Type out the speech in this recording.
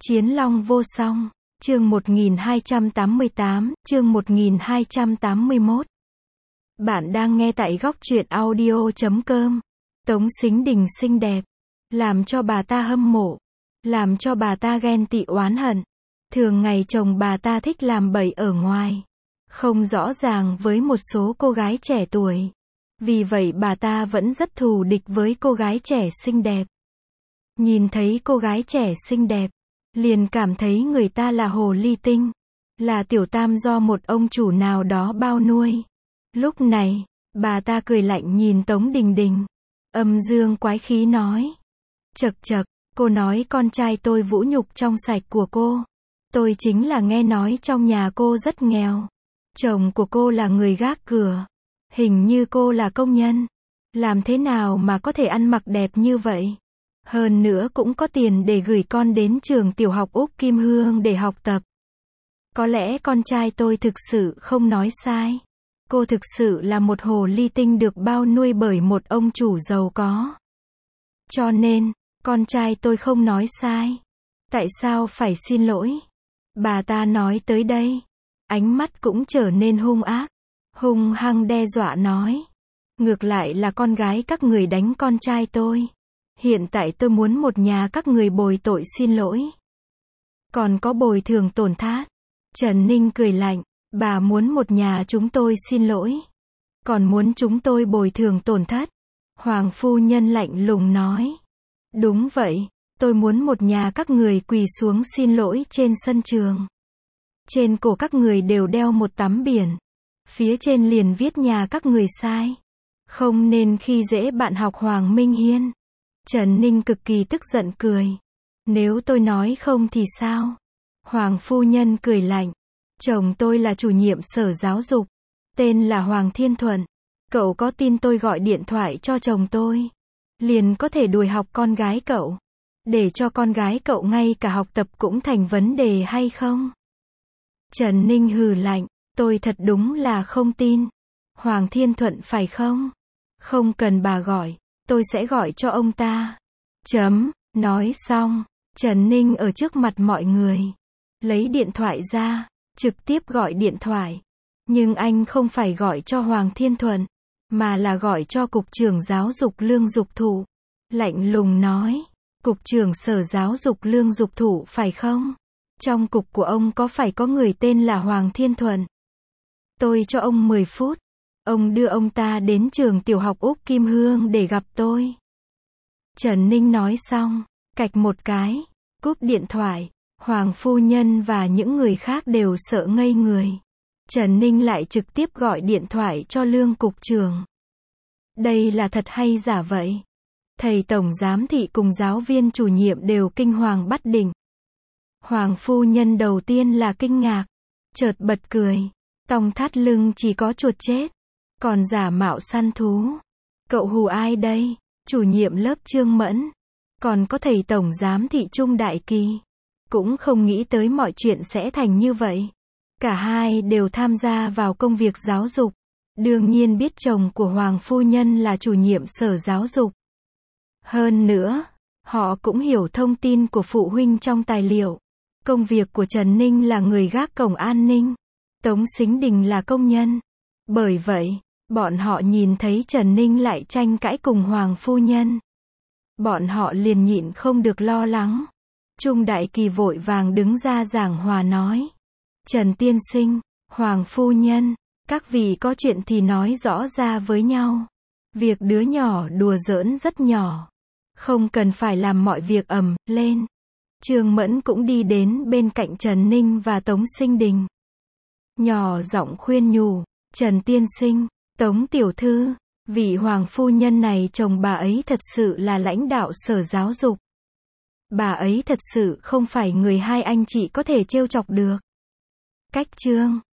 Chiến Long vô song, chương 1288, chương 1281. Bạn đang nghe tại góc truyện audio.com. Tống Sính Đình xinh đẹp, làm cho bà ta hâm mộ, làm cho bà ta ghen tị oán hận. Thường ngày chồng bà ta thích làm bậy ở ngoài, không rõ ràng với một số cô gái trẻ tuổi. Vì vậy bà ta vẫn rất thù địch với cô gái trẻ xinh đẹp. Nhìn thấy cô gái trẻ xinh đẹp, liền cảm thấy người ta là hồ ly tinh, là tiểu tam do một ông chủ nào đó bao nuôi. Lúc này, bà ta cười lạnh nhìn Tống Đình Đình, âm dương quái khí nói: "Chậc chậc, cô nói con trai tôi vũ nhục trong sạch của cô. Tôi chính là nghe nói trong nhà cô rất nghèo. Chồng của cô là người gác cửa. Hình như cô là công nhân. Làm thế nào mà có thể ăn mặc đẹp như vậy? Hơn nữa cũng có tiền để gửi con đến trường tiểu học Úc Kim Hương để học tập. Có lẽ con trai tôi thực sự không nói sai. Cô thực sự là một hồ ly tinh được bao nuôi bởi một ông chủ giàu có. Cho nên, con trai tôi không nói sai. Tại sao phải xin lỗi?" Bà ta nói tới đây, ánh mắt cũng trở nên hung ác, hung hăng đe dọa nói: "Ngược lại là con gái các người đánh con trai tôi. Hiện tại tôi muốn một nhà các người bồi tội xin lỗi. Còn có bồi thường tổn thất." Trần Ninh cười lạnh: "Bà muốn một nhà chúng tôi xin lỗi, còn muốn chúng tôi bồi thường tổn thất?" Hoàng phu nhân lạnh lùng nói: "Đúng vậy, tôi muốn một nhà các người quỳ xuống xin lỗi trên sân trường. Trên cổ các người đều đeo một tấm biển, phía trên liền viết nhà các người sai. Không nên khi dễ bạn học Hoàng Minh Hiên." Trần Ninh cực kỳ tức giận cười: "Nếu tôi nói không thì sao?" Hoàng phu nhân cười lạnh: "Chồng tôi là chủ nhiệm sở giáo dục, tên là Hoàng Thiên Thuận. Cậu có tin tôi gọi điện thoại cho chồng tôi, liền có thể đuổi học con gái cậu, để cho con gái cậu ngay cả học tập cũng thành vấn đề hay không?" Trần Ninh hừ lạnh: "Tôi thật đúng là không tin. Hoàng Thiên Thuận phải không? Không cần bà gọi, tôi sẽ gọi cho ông ta." Chấm. Nói xong, Trần Ninh ở trước mặt mọi người lấy điện thoại ra, trực tiếp gọi điện thoại. Nhưng anh không phải gọi cho Hoàng Thiên Thuận, mà là gọi cho Cục trưởng Giáo dục Lương Dục Thụ. Lạnh lùng nói: "Cục trưởng Sở Giáo dục Lương Dục Thụ phải không? Trong cục của ông có phải có người tên là Hoàng Thiên Thuận? Tôi cho ông 10 phút. Ông đưa ông ta đến trường tiểu học Úc Kim Hương để gặp tôi." Trần Ninh nói xong, cạch một cái, cúp điện thoại. Hoàng phu nhân và những người khác đều sợ ngây người. Trần Ninh lại trực tiếp gọi điện thoại cho Lương cục trưởng. Đây là thật hay giả vậy? Thầy tổng giám thị cùng giáo viên chủ nhiệm đều kinh hoàng bắt đỉnh. Hoàng phu nhân đầu tiên là kinh ngạc, chợt bật cười: "Tòng thắt lưng chỉ có chuột chết, còn giả mạo săn thú. Cậu hù ai đây? Chủ nhiệm lớp Trương Mẫn, còn có thầy tổng giám thị Trung Đại Kỳ. Cũng không nghĩ tới mọi chuyện sẽ thành như vậy. Cả hai đều tham gia vào công việc giáo dục. Đương nhiên biết chồng của Hoàng phu nhân là chủ nhiệm sở giáo dục. Hơn nữa, họ cũng hiểu thông tin của phụ huynh trong tài liệu. Công việc của Trần Ninh là người gác cổng an ninh, Tống Sính Đình là công nhân. Bởi vậy, bọn họ nhìn thấy Trần Ninh lại tranh cãi cùng Hoàng phu nhân, bọn họ liền nhịn không được lo lắng. Trung Đại Kỳ vội vàng đứng ra giảng hòa nói: "Trần tiên sinh, Hoàng phu nhân, các vị có chuyện thì nói rõ ra với nhau. Việc đứa nhỏ đùa giỡn rất nhỏ, không cần phải làm mọi việc ầm lên." Trương Mẫn cũng đi đến bên cạnh Trần Ninh và Tống Sính Đình, nhỏ giọng khuyên nhủ: "Trần tiên sinh, Tống tiểu thư, vị Hoàng phu nhân này chồng bà ấy thật sự là lãnh đạo sở giáo dục. Bà ấy thật sự không phải người hai anh chị có thể trêu chọc được." Cách chương